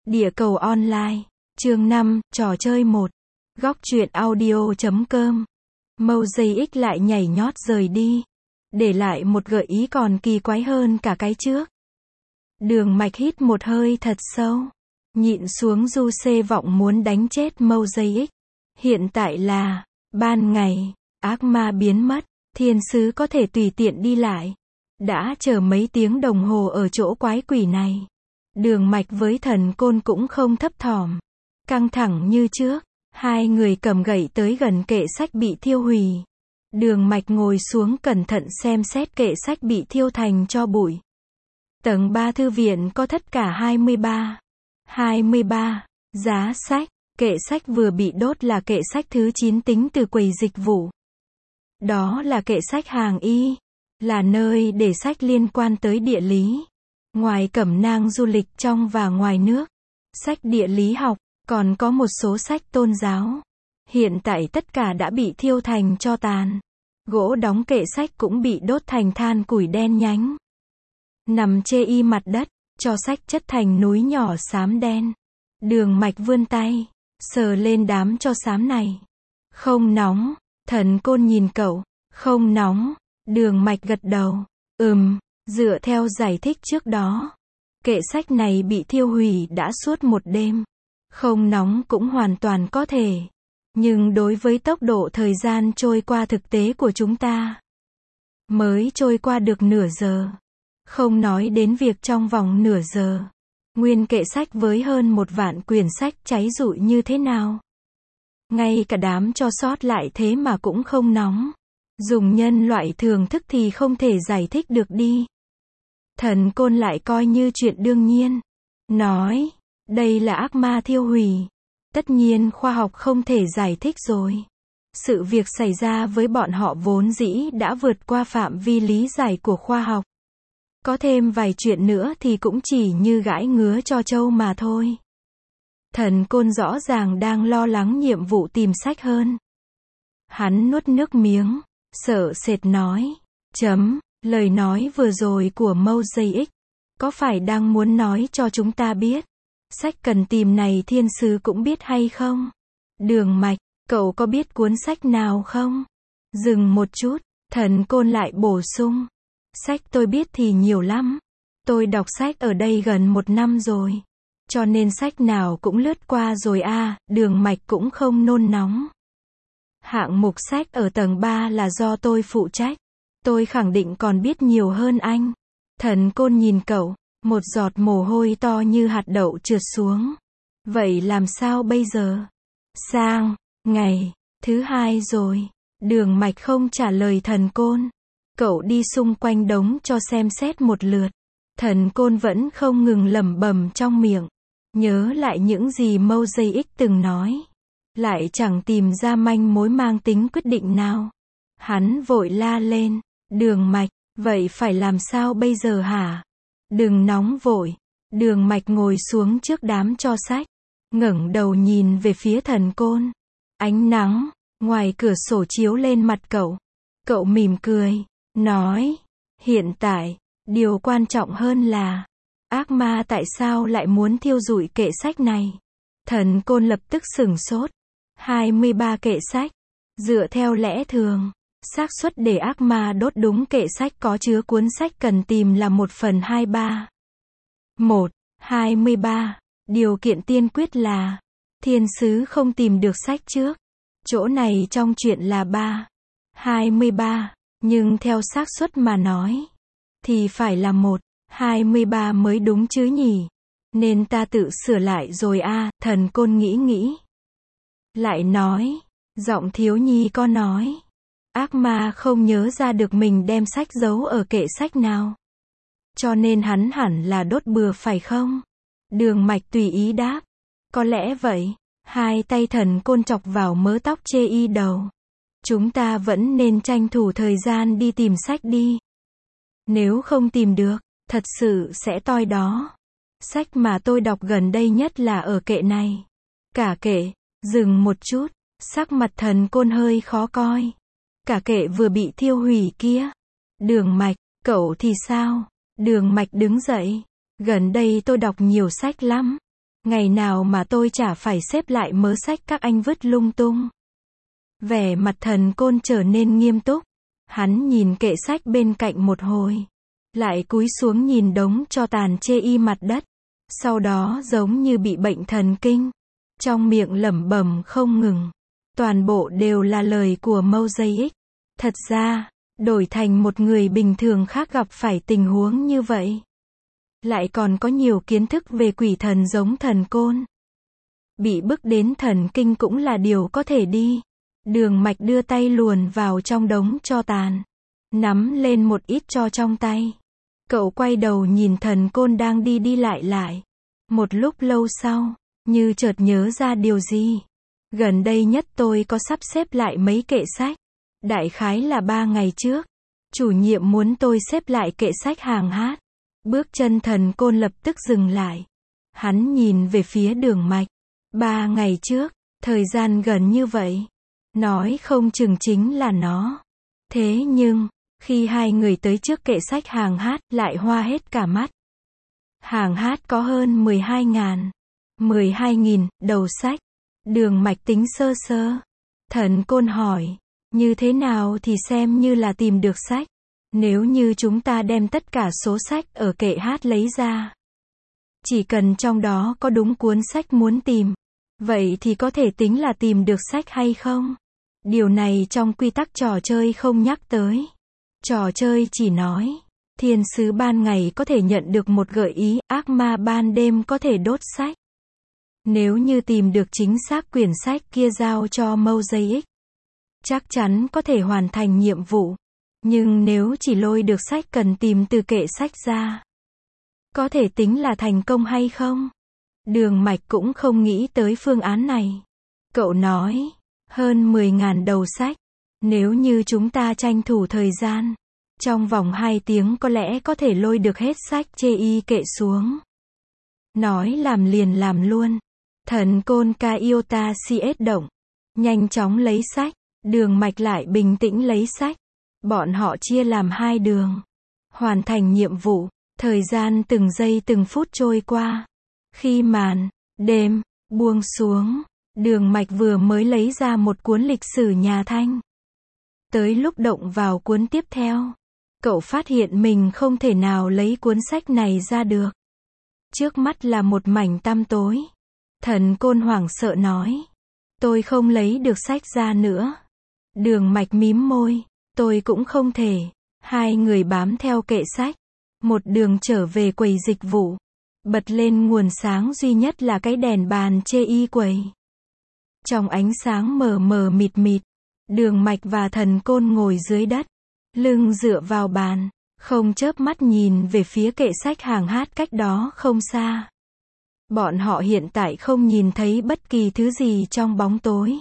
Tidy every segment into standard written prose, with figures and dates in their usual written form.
Địa cầu online, chương 5, trò chơi 1. Góc truyện audio.com. Mosaic lại nhảy nhót rời đi, để lại một gợi ý còn kỳ quái hơn cả cái trước. Đường Mạch hít một hơi thật sâu, nhịn xuống du xê vọng muốn đánh chết Mosaic. Hiện tại là ban ngày, ác ma biến mất, thiên sứ có thể tùy tiện đi lại. Đã chờ mấy tiếng đồng hồ ở chỗ quái quỷ này. Đường Mạch với Thần Côn cũng không thấp thỏm, căng thẳng như trước. Hai người cầm gậy tới gần kệ sách bị thiêu hủy. Đường Mạch ngồi xuống cẩn thận xem xét kệ sách bị thiêu thành tro bụi. Tầng 3 thư viện có tất cả 23 giá sách. Kệ sách vừa bị đốt là kệ sách thứ 9 tính từ quầy dịch vụ. Đó là kệ sách hàng y, là nơi để sách liên quan tới địa lý. Ngoài cẩm nang du lịch trong và ngoài nước, sách địa lý học, còn có một số sách tôn giáo. Hiện tại tất cả đã bị thiêu thành tro tàn. Gỗ đóng kệ sách cũng bị đốt thành than củi đen nhánh. Nằm chê y mặt đất, cho sách chất thành núi nhỏ xám đen. Đường Mạch vươn tay, sờ lên đám tro xám này. Không nóng, Thần Côn nhìn cậu. Không nóng, Đường Mạch gật đầu. Dựa theo giải thích trước đó, kệ sách này bị thiêu hủy đã suốt một đêm. Không nóng cũng hoàn toàn có thể. Nhưng đối với tốc độ thời gian trôi qua thực tế của chúng ta, mới trôi qua được nửa giờ. Không nói đến việc trong vòng nửa giờ, nguyên kệ sách với hơn 1 vạn quyển sách cháy rụi như thế nào. Ngay cả đám tro sót lại thế mà cũng không nóng. Dùng nhân loại thường thức thì không thể giải thích được đi. Thần Côn lại coi như chuyện đương nhiên. Nói, đây là ác ma thiêu hủy. Tất nhiên khoa học không thể giải thích rồi. Sự việc xảy ra với bọn họ vốn dĩ đã vượt qua phạm vi lý giải của khoa học. Có thêm vài chuyện nữa thì cũng chỉ như gãi ngứa cho trâu mà thôi. Thần Côn rõ ràng đang lo lắng nhiệm vụ tìm sách hơn. Hắn nuốt nước miếng, sợ sệt nói. Lời nói vừa rồi của Mosaic, có phải đang muốn nói cho chúng ta biết, sách cần tìm này thiên sứ cũng biết hay không? Đường Mạch, cậu có biết cuốn sách nào không? Dừng một chút, Thần Côn lại bổ sung. Sách tôi biết thì nhiều lắm. Tôi đọc sách ở đây gần 1 năm rồi. Cho nên sách nào cũng lướt qua rồi à. Đường Mạch cũng không nôn nóng. Hạng mục sách ở tầng 3 là do tôi phụ trách. Tôi khẳng định còn biết nhiều hơn anh. Thần Côn nhìn cậu, một giọt mồ hôi to như hạt đậu trượt xuống. Vậy làm sao bây giờ? Sang ngày thứ 2 rồi. Đường Mạch không trả lời Thần Côn. Cậu đi xung quanh đống cho xem xét một lượt. Thần Côn vẫn không ngừng lẩm bẩm trong miệng. Nhớ lại những gì Mosaic từng nói. Lại chẳng tìm ra manh mối mang tính quyết định nào. Hắn vội la lên. Đường Mạch, vậy phải làm sao bây giờ hả? Đừng nóng vội. Đường Mạch ngồi xuống trước đám tro sách, ngẩng đầu nhìn về phía Thần Côn. Ánh nắng ngoài cửa sổ chiếu lên mặt cậu. Cậu mỉm cười, nói, hiện tại, điều quan trọng hơn là, ác ma tại sao lại muốn thiêu rụi kệ sách này? Thần Côn lập tức sửng sốt. 23 kệ sách. Dựa theo lẽ thường, xác suất để ác ma đốt đúng kệ sách có chứa cuốn sách cần tìm là 1/23. 23. Điều kiện tiên quyết là thiên sứ không tìm được sách trước. Chỗ này trong chuyện là 23, nhưng theo xác suất mà nói thì phải là 23 mới đúng chứ nhỉ? Nên ta tự sửa lại rồi à. Thần Côn nghĩ. Lại nói, giọng thiếu nhi có nói. Ác ma không nhớ ra được mình đem sách giấu ở kệ sách nào. Cho nên hắn hẳn là đốt bừa phải không? Đường Mạch tùy ý đáp. Có lẽ vậy. Hai tay Thần Côn chọc vào mớ tóc chê y đầu. Chúng ta vẫn nên tranh thủ thời gian đi tìm sách đi. Nếu không tìm được, thật sự sẽ toi đó. Sách mà tôi đọc gần đây nhất là ở kệ này. Cả kệ. Dừng một chút. Sắc mặt Thần Côn hơi khó coi. Cả kệ vừa bị thiêu hủy kia. Đường Mạch, cậu thì sao? Đường Mạch đứng dậy. Gần đây tôi đọc nhiều sách lắm. Ngày nào mà tôi chả phải xếp lại mớ sách các anh vứt lung tung. Vẻ mặt Thần Côn trở nên nghiêm túc. Hắn nhìn kệ sách bên cạnh một hồi. Lại cúi xuống nhìn đống tro tàn chê y mặt đất. Sau đó giống như bị bệnh thần kinh. Trong miệng lẩm bẩm không ngừng. Toàn bộ đều là lời của Mosaic. Thật ra, đổi thành một người bình thường khác gặp phải tình huống như vậy. Lại còn có nhiều kiến thức về quỷ thần giống Thần Côn. Bị bức đến thần kinh cũng là điều có thể đi. Đường Mạch đưa tay luồn vào trong đống tro tàn. Nắm lên một ít tro trong tay. Cậu quay đầu nhìn Thần Côn đang đi đi lại lại. Một lúc lâu sau, như chợt nhớ ra điều gì. Gần đây nhất tôi có sắp xếp lại mấy kệ sách. Đại khái là 3 ngày trước. Chủ nhiệm muốn tôi xếp lại kệ sách hàng hát. Bước chân Thần Côn lập tức dừng lại. Hắn nhìn về phía Đường Mạch. 3 ngày trước, thời gian gần như vậy. Nói không chừng chính là nó. Thế nhưng, khi hai người tới trước kệ sách hàng hát, lại hoa hết cả mắt. Hàng hát có hơn 12.000 đầu sách. Đường Mạch tính sơ sơ. Thần Côn hỏi, như thế nào thì xem như là tìm được sách? Nếu như chúng ta đem tất cả số sách ở kệ hát lấy ra. Chỉ cần trong đó có đúng cuốn sách muốn tìm. Vậy thì có thể tính là tìm được sách hay không? Điều này trong quy tắc trò chơi không nhắc tới. Trò chơi chỉ nói, thiên sứ ban ngày có thể nhận được một gợi ý, ác ma ban đêm có thể đốt sách. Nếu như tìm được chính xác quyển sách kia giao cho Mosaic, chắc chắn có thể hoàn thành nhiệm vụ. Nhưng nếu chỉ lôi được sách cần tìm từ kệ sách ra, có thể tính là thành công hay không? Đường Mạch cũng không nghĩ tới phương án này. Cậu nói, hơn 10.000 đầu sách. Nếu như chúng ta tranh thủ thời gian, trong vòng 2 tiếng có lẽ có thể lôi được hết sách chê y kệ xuống. Nói làm liền làm luôn. Thần Côn Kaiota CS động. Nhanh chóng lấy sách. Đường Mạch lại bình tĩnh lấy sách. Bọn họ chia làm 2 đường. Hoàn thành nhiệm vụ. Thời gian từng giây từng phút trôi qua. Khi màn đêm buông xuống, Đường Mạch vừa mới lấy ra một cuốn lịch sử nhà Thanh. Tới lúc động vào cuốn tiếp theo, cậu phát hiện mình không thể nào lấy cuốn sách này ra được. Trước mắt là một mảnh tăm tối. Thần Côn hoảng sợ nói, tôi không lấy được sách ra nữa. Đường Mạch mím môi, tôi cũng không thể. Hai người bám theo kệ sách, một đường trở về quầy dịch vụ. Bật lên nguồn sáng duy nhất là cái đèn bàn chê y quầy. Trong ánh sáng mờ mờ mịt mịt, Đường Mạch và Thần Côn ngồi dưới đất, lưng dựa vào bàn, không chớp mắt nhìn về phía kệ sách hàng hát cách đó không xa. Bọn họ hiện tại không nhìn thấy bất kỳ thứ gì trong bóng tối.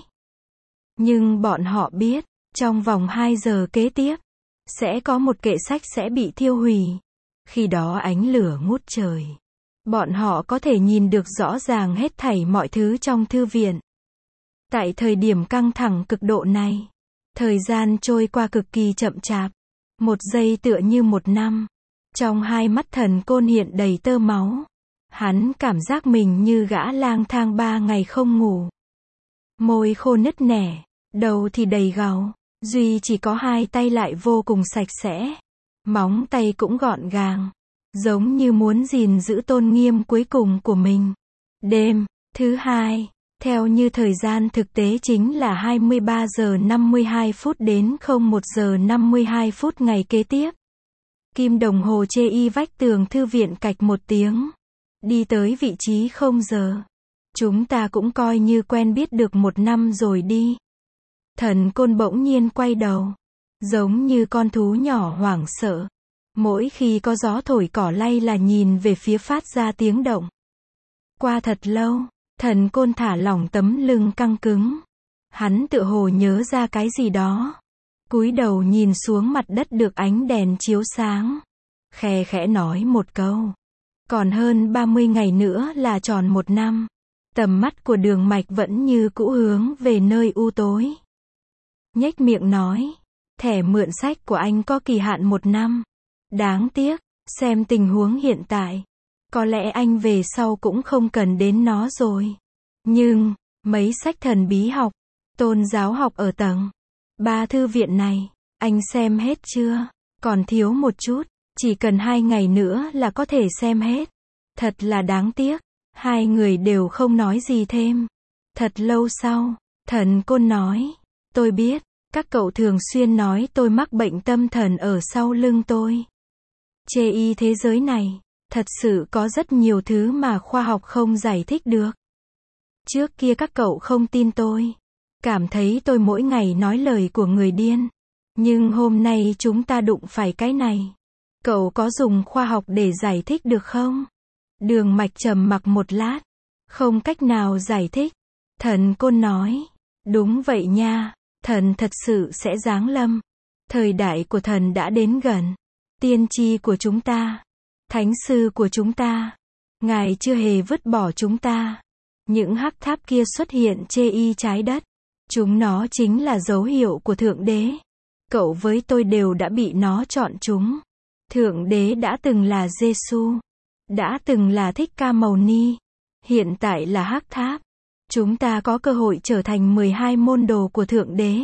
Nhưng bọn họ biết, trong vòng 2 giờ kế tiếp, sẽ có một kệ sách sẽ bị thiêu hủy. Khi đó ánh lửa ngút trời. Bọn họ có thể nhìn được rõ ràng hết thảy mọi thứ trong thư viện. Tại thời điểm căng thẳng cực độ này, thời gian trôi qua cực kỳ chậm chạp. 1 giây tựa như 1 năm. Trong hai mắt Thần Côn hiện đầy tơ máu. Hắn cảm giác mình như gã lang thang 3 ngày không ngủ. Môi khô nứt nẻ, đầu thì đầy gào, duy chỉ có 2 tay lại vô cùng sạch sẽ. Móng tay cũng gọn gàng, giống như muốn gìn giữ tôn nghiêm cuối cùng của mình. Đêm thứ 2, theo như thời gian thực tế chính là 23 giờ 52 phút đến 01 giờ 52 phút ngày kế tiếp. Kim đồng hồ chê y vách tường thư viện cạch 1 tiếng. Đi tới vị trí 0 giờ. Chúng ta cũng coi như quen biết được 1 năm rồi đi. Thần Côn bỗng nhiên quay đầu. Giống như con thú nhỏ hoảng sợ. Mỗi khi có gió thổi cỏ lay là nhìn về phía phát ra tiếng động. Qua thật lâu, Thần Côn thả lỏng tấm lưng căng cứng. Hắn tựa hồ nhớ ra cái gì đó. Cúi đầu nhìn xuống mặt đất được ánh đèn chiếu sáng. Khe khẽ nói một câu. Còn hơn 30 ngày nữa là tròn 1 năm. Tầm mắt của Đường Mạch vẫn như cũ hướng về nơi u tối. Nhếch miệng nói. Thẻ mượn sách của anh có kỳ hạn 1 năm. Đáng tiếc, xem tình huống hiện tại. Có lẽ anh về sau cũng không cần đến nó rồi. Nhưng, mấy sách thần bí học, tôn giáo học ở tầng 3 thư viện này, anh xem hết chưa? Còn thiếu một chút, chỉ cần 2 ngày nữa là có thể xem hết. Thật là đáng tiếc. Hai người đều không nói gì thêm. Thật lâu sau, Thần Côn nói, tôi biết, các cậu thường xuyên nói tôi mắc bệnh tâm thần ở sau lưng tôi. Chê y thế giới này, thật sự có rất nhiều thứ mà khoa học không giải thích được. Trước kia các cậu không tin tôi, cảm thấy tôi mỗi ngày nói lời của người điên. Nhưng hôm nay chúng ta đụng phải cái này. Cậu có dùng khoa học để giải thích được không? Đường Mạch trầm mặc một lát. Không cách nào giải thích. Thần Côn nói. Đúng vậy nha, thần thật sự sẽ giáng lâm. Thời đại của thần đã đến gần. Tiên tri của chúng ta, thánh sư của chúng ta, ngài chưa hề vứt bỏ chúng ta. Những hắc tháp kia xuất hiện chê y trái đất. Chúng nó chính là dấu hiệu của Thượng Đế. Cậu với tôi đều đã bị nó chọn chúng. Thượng Đế đã từng là Giêsu, đã từng là Thích Ca Mâu Ni, hiện tại là hắc tháp. Chúng ta có cơ hội trở thành 12 môn đồ của Thượng Đế.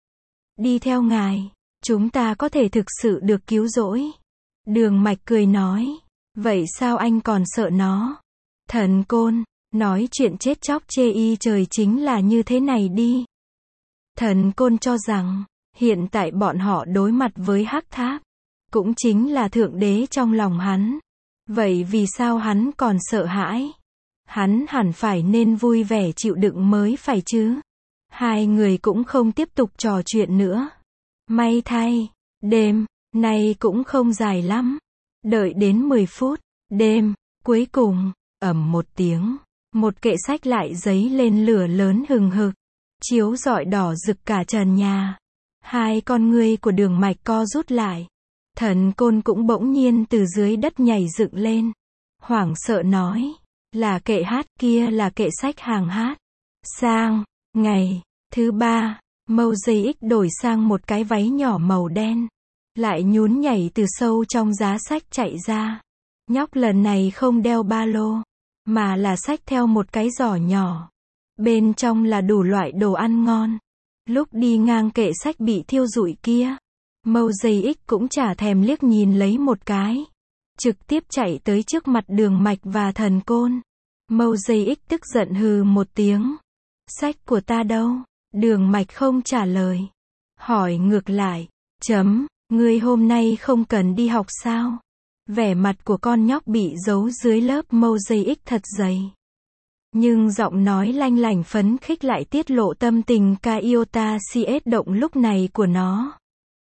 Đi theo ngài, chúng ta có thể thực sự được cứu rỗi. Đường Mạch cười nói. Vậy sao anh còn sợ nó? Thần Côn, nói chuyện chết chóc chê y trời chính là như thế này đi. Thần Côn cho rằng, hiện tại bọn họ đối mặt với hắc tháp, cũng chính là Thượng Đế trong lòng hắn. Vậy vì sao hắn còn sợ hãi? Hắn hẳn phải nên vui vẻ chịu đựng mới phải chứ. Hai người cũng không tiếp tục trò chuyện nữa. May thay, đêm nay cũng không dài lắm. Đợi đến 10 phút, đêm, cuối cùng, ầm một tiếng, một kệ sách lại giấy lên lửa lớn hừng hực, chiếu rọi đỏ rực cả trần nhà. Hai con ngươi của Đường Mạch co rút lại. Thần Côn cũng bỗng nhiên từ dưới đất nhảy dựng lên. Hoảng sợ nói. Là kệ hát, kia là kệ sách hàng hát. Sang, ngày thứ 3, Mosaic đổi sang một cái váy nhỏ màu đen. Lại nhún nhảy từ sâu trong giá sách chạy ra. Nhóc lần này không đeo ba lô, mà là xách theo một cái giỏ nhỏ. Bên trong là đủ loại đồ ăn ngon. Lúc đi ngang kệ sách bị thiêu rụi kia, Mosaic cũng chả thèm liếc nhìn lấy một cái. Trực tiếp chạy tới trước mặt Đường Mạch và Thần Côn. Mosaic tức giận hừ một tiếng. Sách của ta đâu? Đường Mạch không trả lời. Hỏi ngược lại. Ngươi hôm nay không cần đi học sao? Vẻ mặt của con nhóc bị giấu dưới lớp Mosaic thật dày. Nhưng giọng nói lanh lảnh phấn khích lại tiết lộ tâm tình Iota CS động lúc này của nó.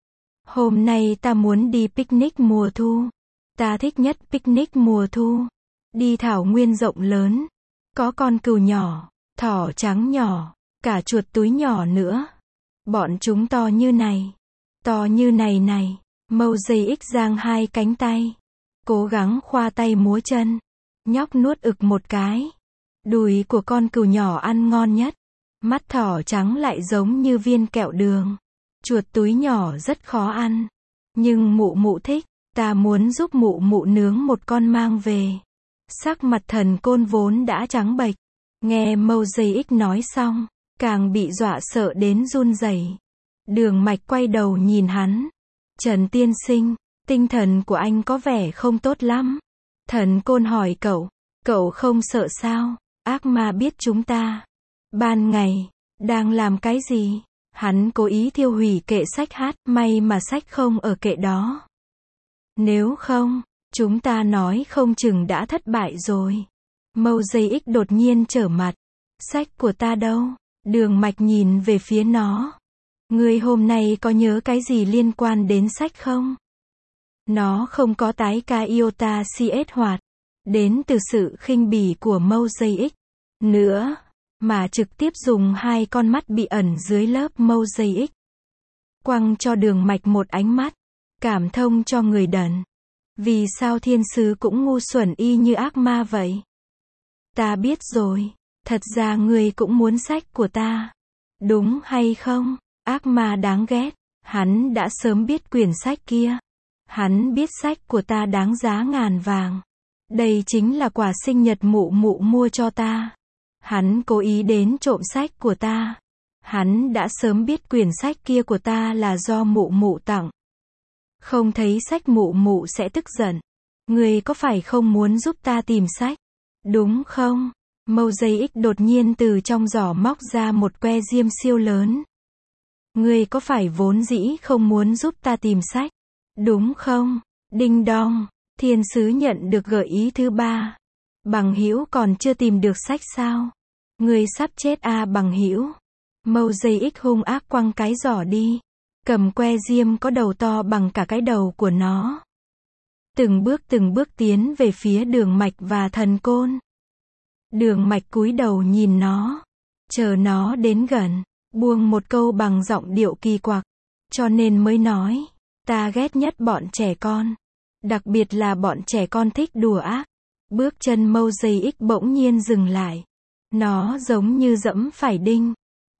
Hôm nay ta muốn đi picnic mùa thu. Ta thích nhất picnic mùa thu. Đi thảo nguyên rộng lớn. Có con cừu nhỏ, thỏ trắng nhỏ, cả chuột túi nhỏ nữa. Bọn chúng to như này. To như này này. Mosaic giang hai cánh tay. Cố gắng khoa tay múa chân. Nhóc nuốt ực một cái. Đùi của con cừu nhỏ ăn ngon nhất. Mắt thỏ trắng lại giống như viên kẹo đường. Chuột túi nhỏ rất khó ăn. Nhưng mụ mụ thích. Ta muốn giúp mụ mụ nướng một con mang về. Sắc mặt Thần Côn vốn đã trắng bệch. Nghe Mosaic nói xong, càng bị dọa sợ đến run rẩy. Đường Mạch quay đầu nhìn hắn. Trần tiên sinh, tinh thần của anh có vẻ không tốt lắm. Thần Côn hỏi cậu không sợ sao? Ác ma biết chúng ta. Ban ngày, đang làm cái gì? Hắn cố ý thiêu hủy kệ sách hát, may mà sách không ở kệ đó. Nếu không, chúng ta nói không chừng đã thất bại rồi. Mosaic đột nhiên trở mặt. Sách của ta đâu? Đường Mạch nhìn về phía nó. Ngươi hôm nay có nhớ cái gì liên quan đến sách không? Nó không có tái Iota CS hoạt. Đến từ sự khinh bỉ của Mosaic. Nữa, mà trực tiếp dùng hai con mắt bị ẩn dưới lớp Mosaic. Quăng cho Đường Mạch một ánh mắt. Cảm thông cho người đần. Vì sao thiên sứ cũng ngu xuẩn y như ác ma vậy? Ta biết rồi. Thật ra ngươi cũng muốn sách của ta. Đúng hay không? Ác ma đáng ghét. Hắn đã sớm biết quyển sách kia. Hắn biết sách của ta đáng giá ngàn vàng. Đây chính là quà sinh nhật mụ mụ mua cho ta. Hắn cố ý đến trộm sách của ta. Hắn đã sớm biết quyển sách kia của ta là do mụ mụ tặng. Không thấy sách mụ mụ sẽ tức giận. Ngươi có phải không muốn giúp ta tìm sách? Đúng không? Mosaic đột nhiên từ trong giỏ móc ra một que diêm siêu lớn. Ngươi có phải vốn dĩ không muốn giúp ta tìm sách? Đúng không? Đinh đong, thiên sứ nhận được gợi ý thứ 3. Bằng hữu còn chưa tìm được sách sao? Ngươi sắp chết à bằng hữu. Mosaic hung ác quăng cái giỏ đi. Cầm que diêm có đầu to bằng cả cái đầu của nó. Từng bước tiến về phía Đường Mạch và Thần Côn. Đường Mạch cúi đầu nhìn nó. Chờ nó đến gần. Buông một câu bằng giọng điệu kỳ quặc. Cho nên mới nói. Ta ghét nhất bọn trẻ con. Đặc biệt là bọn trẻ con thích đùa ác. Bước chân Mosaic bỗng nhiên dừng lại. Nó giống như dẫm phải đinh.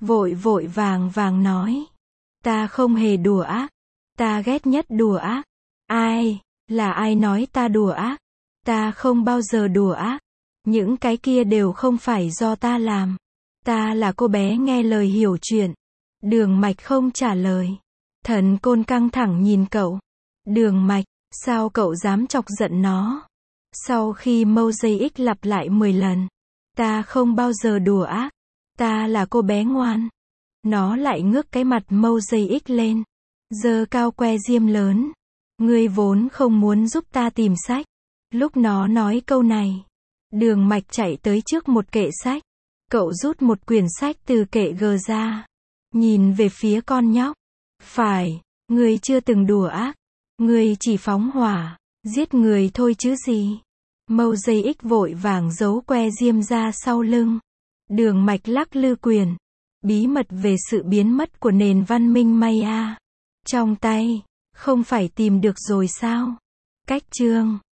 Vội vàng nói. Ta không hề đùa ác. Ta ghét nhất đùa ác. Ai? Là ai nói ta đùa ác? Ta không bao giờ đùa ác. Những cái kia đều không phải do ta làm. Ta là cô bé nghe lời hiểu chuyện. Đường Mạch không trả lời. Thần Côn căng thẳng nhìn cậu. Đường Mạch, sao cậu dám chọc giận nó? Sau khi Mosaic lặp lại 10 lần. Ta không bao giờ đùa ác. Ta là cô bé ngoan. Nó lại ngước cái mặt Mosaic lên. Giơ cao que diêm lớn. Ngươi vốn không muốn giúp ta tìm sách. Lúc nó nói câu này. Đường Mạch chạy tới trước một kệ sách. Cậu rút một quyển sách từ kệ gờ ra. Nhìn về phía con nhóc. Phải, ngươi chưa từng đùa ác. Ngươi chỉ phóng hỏa, giết người thôi chứ gì. Mosaic vội vàng giấu que diêm ra sau lưng. Đường Mạch lắc lư quyển. Bí mật về sự biến mất của nền văn minh Maya. Trong tay, không phải tìm được rồi sao? Cách chương